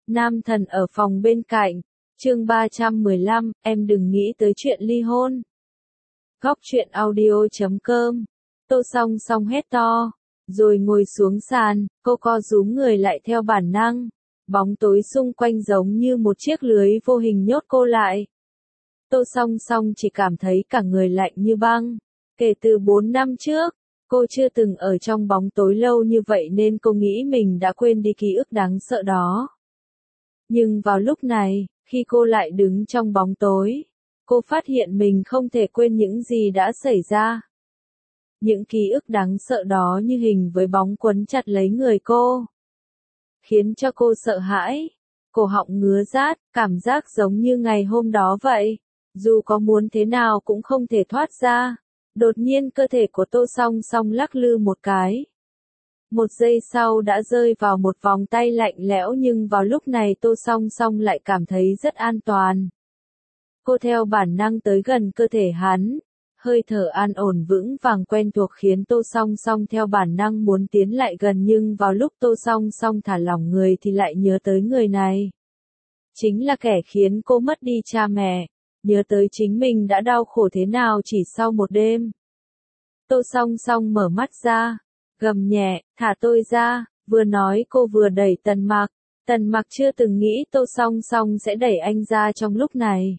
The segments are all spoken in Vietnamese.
Nam thần ở phòng bên cạnh. Chương 315, em đừng nghĩ tới chuyện ly hôn. Góc truyện audio.com. Tô Song Song hét to, rồi ngồi xuống sàn, cô co rúm người lại theo bản năng. Bóng tối xung quanh giống như một chiếc lưới vô hình nhốt cô lại. Tô Song Song chỉ cảm thấy cả người lạnh như băng. Kể từ 4 năm trước, cô chưa từng ở trong bóng tối lâu như vậy nên cô nghĩ mình đã quên đi ký ức đáng sợ đó. Nhưng vào lúc này, khi cô lại đứng trong bóng tối, cô phát hiện mình không thể quên những gì đã xảy ra. Những ký ức đáng sợ đó như hình với bóng quấn chặt lấy người cô, khiến cho cô sợ hãi, cổ họng ngứa rát, cảm giác giống như ngày hôm đó vậy. Dù có muốn thế nào cũng không thể thoát ra. Đột nhiên cơ thể của Tô Song Song lắc lư một cái. Một giây sau đã rơi vào một vòng tay lạnh lẽo, nhưng vào lúc này Tô Song Song lại cảm thấy rất an toàn. Cô theo bản năng tới gần cơ thể hắn. Hơi thở an ổn vững vàng quen thuộc khiến Tô Song Song theo bản năng muốn tiến lại gần, nhưng vào lúc Tô Song Song thả lỏng người thì lại nhớ tới người này. Chính là kẻ khiến cô mất đi cha mẹ, nhớ tới chính mình đã đau khổ thế nào chỉ sau một đêm. Tô Song Song mở mắt ra, gầm nhẹ, thả tôi ra, vừa nói cô vừa đẩy Tần Mặc. Tần Mặc chưa từng nghĩ Tô Song Song sẽ đẩy anh ra trong lúc này,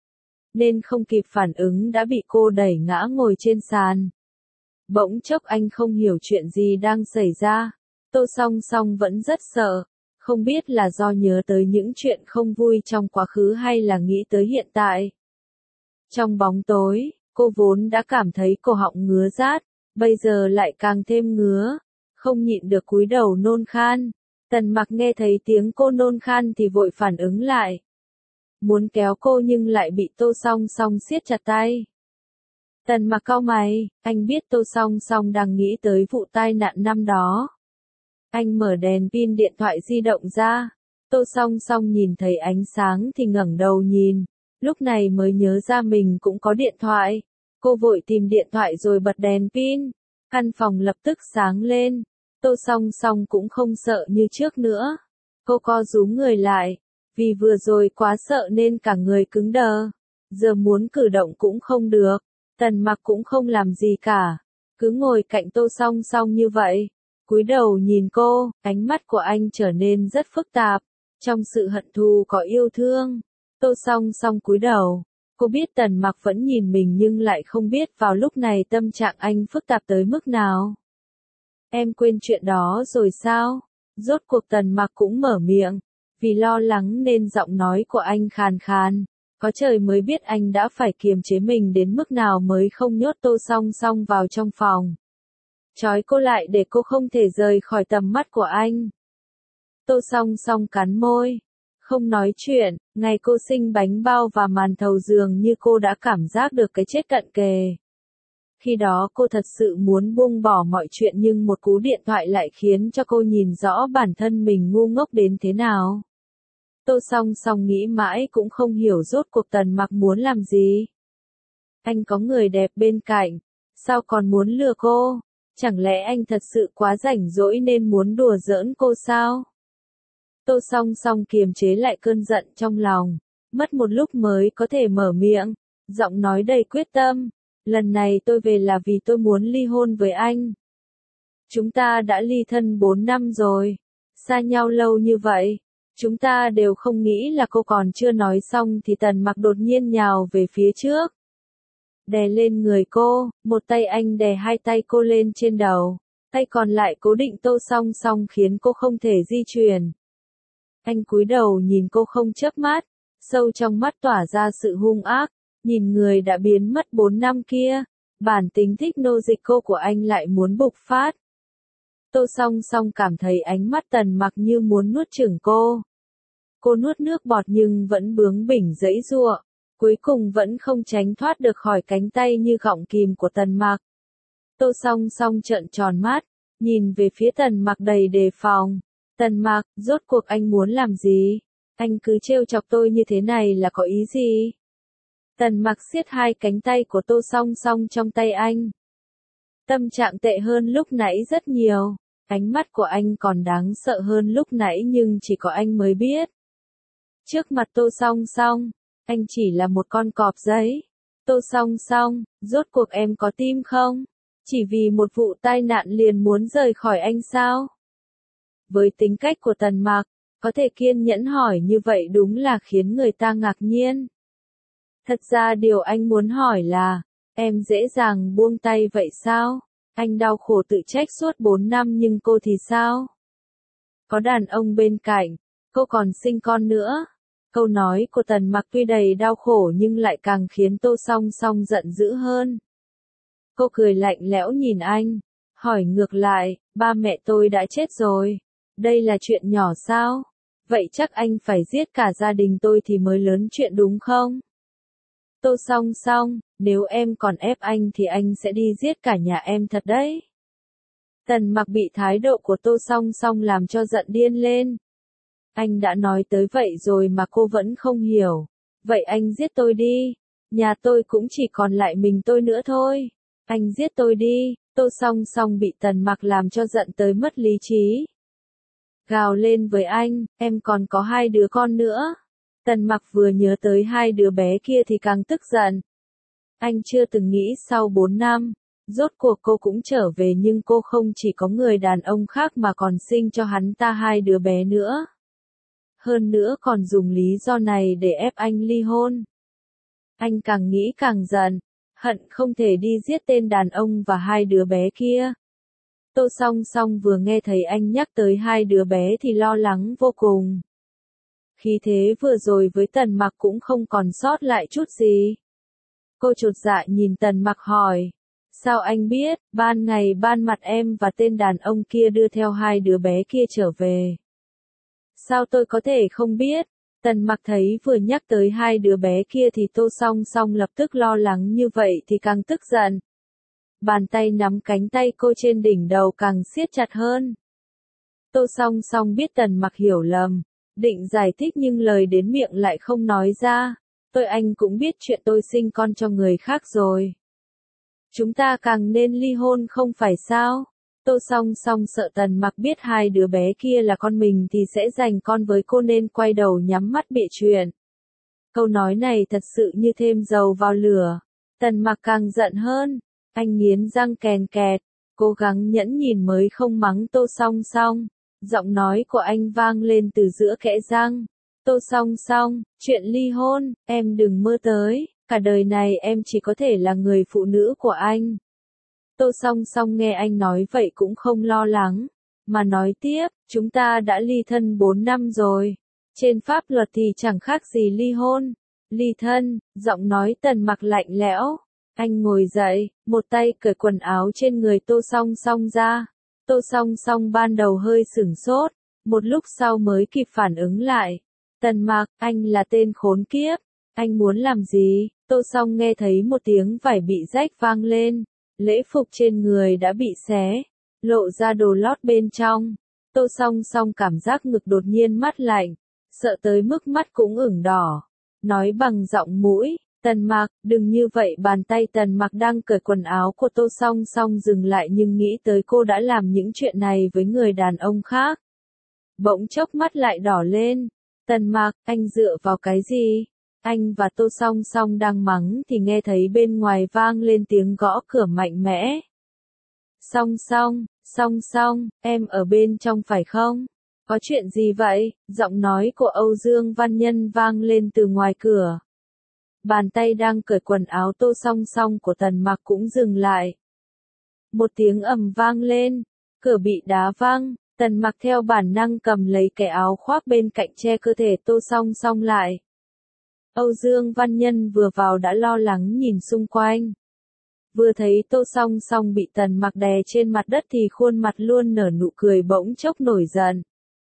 nên không kịp phản ứng đã bị cô đẩy ngã ngồi trên sàn. Bỗng chốc anh không hiểu chuyện gì đang xảy ra. Tô Song Song vẫn rất sợ, không biết là do nhớ tới những chuyện không vui trong quá khứ hay là nghĩ tới hiện tại. Trong bóng tối, cô vốn đã cảm thấy cổ họng ngứa rát, bây giờ lại càng thêm ngứa, không nhịn được cúi đầu nôn khan. Tần Mặc nghe thấy tiếng cô nôn khan thì vội phản ứng lại, muốn kéo cô nhưng lại bị Tô Song Song siết chặt tay. Tần Mặc cau mày, anh biết Tô Song Song đang nghĩ tới vụ tai nạn năm đó. Anh mở đèn pin điện thoại di động ra. Tô Song Song nhìn thấy ánh sáng thì ngẩng đầu nhìn, lúc này mới nhớ ra mình cũng có điện thoại. Cô vội tìm điện thoại rồi bật đèn pin. Căn phòng lập tức sáng lên. Tô Song Song cũng không sợ như trước nữa. Cô co rúm người lại, vì vừa rồi quá sợ nên cả người cứng đờ. Giờ muốn cử động cũng không được. Tần Mặc cũng không làm gì cả, cứ ngồi cạnh Tô Song Song như vậy, cúi đầu nhìn cô. Ánh mắt của anh trở nên rất phức tạp, trong sự hận thù có yêu thương. Tô Song Song cúi đầu, cô biết Tần Mặc vẫn nhìn mình nhưng lại không biết vào lúc này tâm trạng anh phức tạp tới mức nào. Em quên chuyện đó rồi sao? Rốt cuộc Tần Mặc cũng mở miệng, vì lo lắng nên giọng nói của anh khàn khàn. Có trời mới biết anh đã phải kiềm chế mình đến mức nào mới không nhốt Tô Song Song vào trong phòng, trói cô lại để cô không thể rời khỏi tầm mắt của anh. Tô Song Song cắn môi, không nói chuyện. Ngày cô sinh bánh bao và màn thầu dường như cô đã cảm giác được cái chết cận kề. Khi đó cô thật sự muốn buông bỏ mọi chuyện, nhưng một cú điện thoại lại khiến cho cô nhìn rõ bản thân mình ngu ngốc đến thế nào. Tô Song Song nghĩ mãi cũng không hiểu rốt cuộc Tần Mặc muốn làm gì. Anh có người đẹp bên cạnh, sao còn muốn lừa cô? Chẳng lẽ anh thật sự quá rảnh rỗi nên muốn đùa giỡn cô sao? Tô Song Song kiềm chế lại cơn giận trong lòng, mất một lúc mới có thể mở miệng, giọng nói đầy quyết tâm. Lần này tôi về là vì tôi muốn ly hôn với anh. Chúng ta đã ly thân 4 năm rồi, xa nhau lâu như vậy. Chúng ta đều không nghĩ là cô còn chưa nói xong thì Tần Mặc đột nhiên nhào về phía trước, đè lên người cô. Một tay anh đè hai tay cô lên trên đầu, tay còn lại cố định Tô Song Song khiến cô không thể di chuyển. Anh cúi đầu nhìn cô không chớp mắt, sâu trong mắt tỏa ra sự hung ác. Nhìn người đã biến mất 4 năm kia, bản tính thích nô dịch cô của anh lại muốn bộc phát. Tô Song Song cảm thấy ánh mắt Tần Mặc như muốn nuốt chửng cô. Cô nuốt nước bọt nhưng vẫn bướng bỉnh giãy giụa, cuối cùng vẫn không tránh thoát được khỏi cánh tay như gọng kìm của Tần Mặc. Tô Song Song trợn tròn mắt, nhìn về phía Tần Mặc đầy đề phòng. Tần Mặc, rốt cuộc anh muốn làm gì? Anh cứ trêu chọc tôi như thế này là có ý gì? Tần Mặc siết hai cánh tay của Tô Song Song trong tay anh. Tâm trạng tệ hơn lúc nãy rất nhiều. Ánh mắt của anh còn đáng sợ hơn lúc nãy nhưng chỉ có anh mới biết. Trước mặt Tô Song Song, anh chỉ là một con cọp giấy. Tô Song Song, rốt cuộc em có tim không? Chỉ vì một vụ tai nạn liền muốn rời khỏi anh sao? Với tính cách của Tần Mặc, có thể kiên nhẫn hỏi như vậy đúng là khiến người ta ngạc nhiên. Thật ra điều anh muốn hỏi là, em dễ dàng buông tay vậy sao? Anh đau khổ tự trách suốt 4 năm nhưng cô thì sao? Có đàn ông bên cạnh, cô còn sinh con nữa. Câu nói của Tần Mặc tuy đầy đau khổ nhưng lại càng khiến Tô Song Song giận dữ hơn. Cô cười lạnh lẽo nhìn anh, hỏi ngược lại, ba mẹ tôi đã chết rồi. Đây là chuyện nhỏ sao? Vậy chắc anh phải giết cả gia đình tôi thì mới lớn chuyện đúng không? Tô Song Song, nếu em còn ép anh thì anh sẽ đi giết cả nhà em thật đấy. Tần Mặc bị thái độ của Tô Song Song làm cho giận điên lên. Anh đã nói tới vậy rồi mà cô vẫn không hiểu. Vậy anh giết tôi đi. Nhà tôi cũng chỉ còn lại mình tôi nữa thôi. Anh giết tôi đi. Tô Song Song bị Tần Mặc làm cho giận tới mất lý trí. Gào lên với anh, em còn có 2 đứa con nữa. Tần Mặc vừa nhớ tới 2 đứa bé kia thì càng tức giận. Anh chưa từng nghĩ sau 4 năm, rốt cuộc cô cũng trở về nhưng cô không chỉ có người đàn ông khác mà còn sinh cho hắn ta 2 đứa bé nữa. Hơn nữa còn dùng lý do này để ép anh ly hôn. Anh càng nghĩ càng giận, hận không thể đi giết tên đàn ông và 2 đứa bé kia. Tô Song Song vừa nghe thấy anh nhắc tới 2 đứa bé thì lo lắng vô cùng. Khí thế vừa rồi với Tần Mặc cũng không còn sót lại chút gì. Cô chột dạ nhìn Tần Mặc hỏi. Sao anh biết, ban ngày ban mặt em và tên đàn ông kia đưa theo 2 đứa bé kia trở về? Sao tôi có thể không biết? Tần Mặc thấy vừa nhắc tới 2 đứa bé kia thì Tô Song Song lập tức lo lắng như vậy thì càng tức giận. Bàn tay nắm cánh tay cô trên đỉnh đầu càng siết chặt hơn. Tô Song Song biết Tần Mặc hiểu lầm, định giải thích nhưng lời đến miệng lại không nói ra. Anh cũng biết chuyện tôi sinh con cho người khác rồi. Chúng ta càng nên ly hôn không phải sao? Tô Song Song sợ Tần Mặc biết 2 đứa bé kia là con mình thì sẽ giành con với cô nên quay đầu nhắm mắt bịa chuyện. Câu nói này thật sự như thêm dầu vào lửa. Tần Mặc càng giận hơn. Anh nghiến răng kèn kẹt, cố gắng nhẫn nhịn mới không mắng Tô Song Song. Giọng nói của anh vang lên từ giữa kẽ răng. Tô Song Song, chuyện ly hôn, em đừng mơ tới, cả đời này em chỉ có thể là người phụ nữ của anh. Tô Song Song nghe anh nói vậy cũng không lo lắng, mà nói tiếp, chúng ta đã ly thân 4 năm rồi. Trên pháp luật thì chẳng khác gì ly hôn. Ly thân, giọng nói Tần Mặc lạnh lẽo. Anh ngồi dậy, một tay cởi quần áo trên người Tô Song Song ra. Tô Song Song ban đầu hơi sửng sốt, một lúc sau mới kịp phản ứng lại. Tần Mặc, anh là tên khốn kiếp, anh muốn làm gì? Tô Song nghe thấy một tiếng vải bị rách vang lên, lễ phục trên người đã bị xé, lộ ra đồ lót bên trong. Tô Song Song cảm giác ngực đột nhiên mát lạnh, sợ tới mức mắt cũng ửng đỏ, nói bằng giọng mũi. Tần Mặc, đừng như vậy. Bàn tay Tần Mặc đang cởi quần áo của Tô Song Song dừng lại nhưng nghĩ tới cô đã làm những chuyện này với người đàn ông khác. Bỗng chốc mắt lại đỏ lên. Tần Mặc, anh dựa vào cái gì? Anh và Tô Song Song đang mắng thì nghe thấy bên ngoài vang lên tiếng gõ cửa mạnh mẽ. Song Song, Song Song, em ở bên trong phải không? Có chuyện gì vậy? Giọng nói của Âu Dương Văn Nhân vang lên từ ngoài cửa. Bàn tay đang cởi quần áo Tô Song Song của Tần Mặc cũng dừng lại. Một tiếng ầm vang lên, cửa bị đá văng, Tần Mặc theo bản năng cầm lấy cái áo khoác bên cạnh che cơ thể Tô Song Song lại. Âu Dương Văn Nhân vừa vào đã lo lắng nhìn xung quanh. Vừa thấy Tô Song Song bị Tần Mặc đè trên mặt đất thì khuôn mặt luôn nở nụ cười bỗng chốc nổi giận.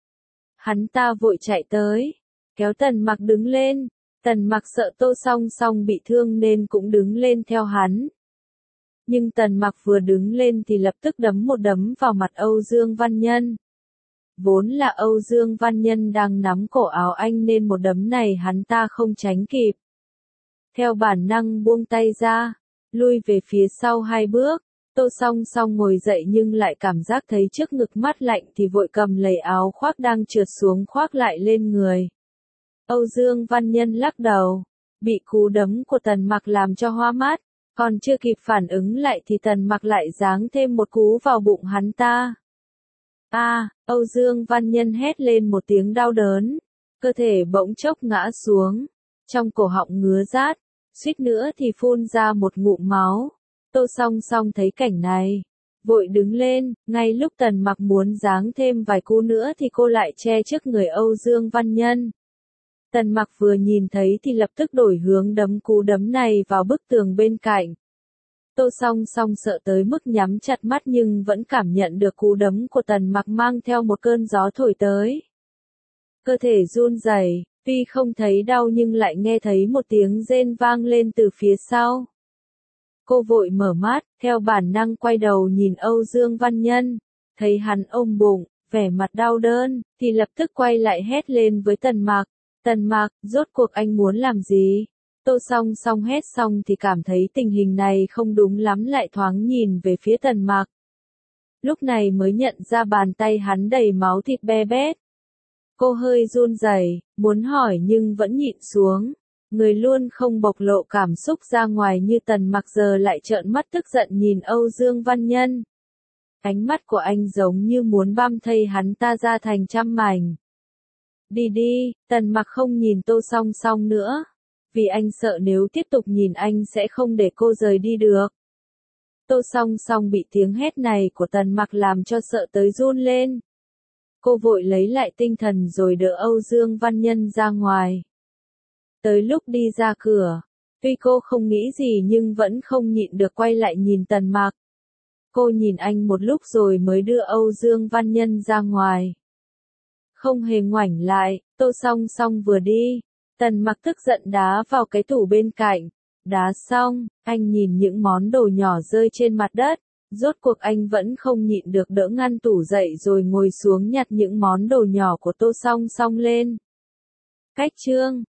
Hắn ta vội chạy tới, kéo Tần Mặc đứng lên. Tần Mặc sợ Tô Song Song bị thương nên cũng đứng lên theo hắn. Nhưng Tần Mặc vừa đứng lên thì lập tức đấm một đấm vào mặt Âu Dương Văn Nhân. Vốn là Âu Dương Văn Nhân đang nắm cổ áo anh nên một đấm này hắn ta không tránh kịp. Theo bản năng buông tay ra, lui về phía sau 2 bước. Tô Song Song ngồi dậy nhưng lại cảm giác thấy trước ngực mát lạnh thì vội cầm lấy áo khoác đang trượt xuống khoác lại lên người. Âu Dương Văn Nhân lắc đầu, bị cú đấm của Tần Mặc làm cho hoa mắt, còn chưa kịp phản ứng lại thì Tần Mặc lại giáng thêm một cú vào bụng hắn ta. Âu Dương Văn Nhân hét lên một tiếng đau đớn, cơ thể bỗng chốc ngã xuống, trong cổ họng ngứa rát, suýt nữa thì phun ra một ngụm máu. Tô Song Song thấy cảnh này, vội đứng lên, ngay lúc Tần Mặc muốn giáng thêm vài cú nữa thì cô lại che trước người Âu Dương Văn Nhân. Tần Mặc vừa nhìn thấy thì lập tức đổi hướng đấm cú đấm này vào bức tường bên cạnh. Tô Song Song sợ tới mức nhắm chặt mắt nhưng vẫn cảm nhận được cú đấm của Tần Mặc mang theo một cơn gió thổi tới. Cơ thể run rẩy, tuy không thấy đau nhưng lại nghe thấy một tiếng rên vang lên từ phía sau. Cô vội mở mắt, theo bản năng quay đầu nhìn Âu Dương Văn Nhân, thấy hắn ôm bụng, vẻ mặt đau đớn, thì lập tức quay lại hét lên với Tần Mặc. Tần Mặc, rốt cuộc anh muốn làm gì? Tô Song Song hét xong thì cảm thấy tình hình này không đúng lắm, lại thoáng nhìn về phía Tần Mặc. Lúc này mới nhận ra bàn tay hắn đầy máu thịt be bét. Cô hơi run rẩy, muốn hỏi nhưng vẫn nhịn xuống. Người luôn không bộc lộ cảm xúc ra ngoài như Tần Mặc giờ lại trợn mắt tức giận nhìn Âu Dương Văn Nhân. Ánh mắt của anh giống như muốn băm thây hắn ta ra thành trăm mảnh. Đi đi, Tần Mặc không nhìn Tô Song Song nữa, vì anh sợ nếu tiếp tục nhìn anh sẽ không để cô rời đi được. Tô Song Song bị tiếng hét này của Tần Mặc làm cho sợ tới run lên. Cô vội lấy lại tinh thần rồi đỡ Âu Dương Văn Nhân ra ngoài. Tới lúc đi ra cửa, tuy cô không nghĩ gì nhưng vẫn không nhịn được quay lại nhìn Tần Mặc. Cô nhìn anh một lúc rồi mới đưa Âu Dương Văn Nhân ra ngoài. Không hề ngoảnh lại, Tô Song Song vừa đi, Tần Mặc tức giận đá vào cái tủ bên cạnh. Đá xong, anh nhìn những món đồ nhỏ rơi trên mặt đất, rốt cuộc anh vẫn không nhịn được đỡ ngăn tủ dậy rồi ngồi xuống nhặt những món đồ nhỏ của Tô Song Song lên. Cách chương